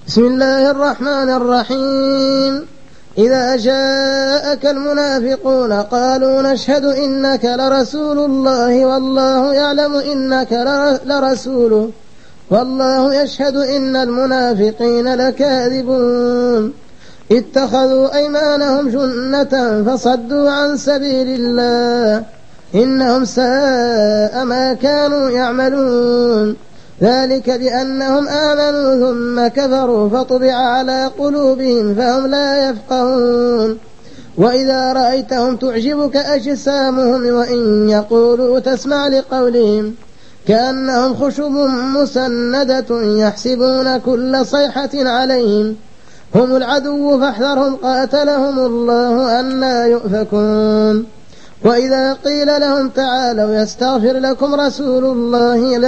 بسم الله الرحمن الرحيم. إذا جاءك المنافقون قالوا نشهد إنك لرسول الله والله يعلم إنك لرسوله والله يشهد إن المنافقين لكاذبون اتخذوا أيمانهم جنة فصدوا عن سبيل الله إنهم ساء ما كانوا يعملون ذلك بأنهم آمنوا ثم كفروا فطبع على قلوبهم فهم لا يفقهون وإذا رأيتهم تعجبك أجسامهم وإن يقولوا تسمع لقولهم كأنهم خشب مسندة يحسبون كل صيحة عليهم هم العدو فاحذرهم قاتلهم الله أنى يؤفكون وإذا قيل لهم تعالوا يستغفر لكم رسول الله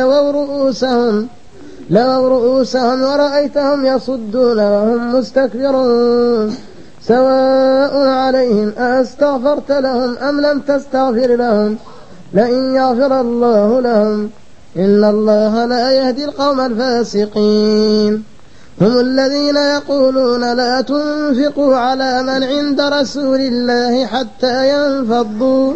لووا رؤوسهم ورأيتهم يصدون وهم مستكبرون سواء عليهم أستغفرت لهم أم لم تستغفر لهم لئن يغفر الله لهم إن الله لا يهدي القوم الفاسقين هم الذين يقولون لا تنفقوا على من عند رسول الله حتى ينفضوا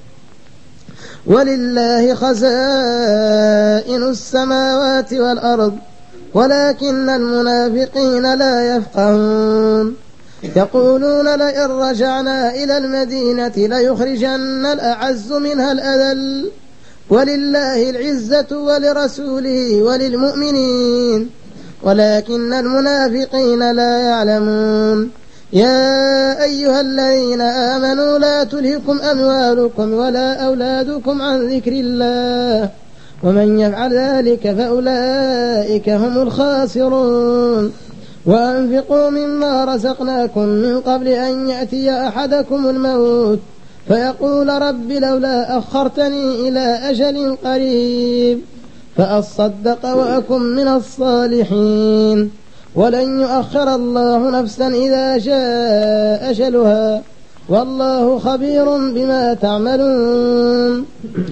ولله خزائن السماوات والأرض ولكن المنافقين لا يفقهون يقولون لئن رجعنا إلى المدينة ليخرجن الأعز منها الأذل ولله العزة ولرسوله وللمؤمنين ولكن المنافقين لا يعلمون يا أيها الذين آمنوا لا تلهكم أموالكم ولا أولادكم عن ذكر الله ومن يفعل ذلك فأولئك هم الخاسرون وأنفقوا مما رزقناكم من قبل أن يأتي أحدكم الموت فيقول رب لولا أخرتني إلى أجل قريب فأصدق وأكن من الصالحين ولن يؤخر الله نفسا إذا جاء أجلها والله خبير بما تعملون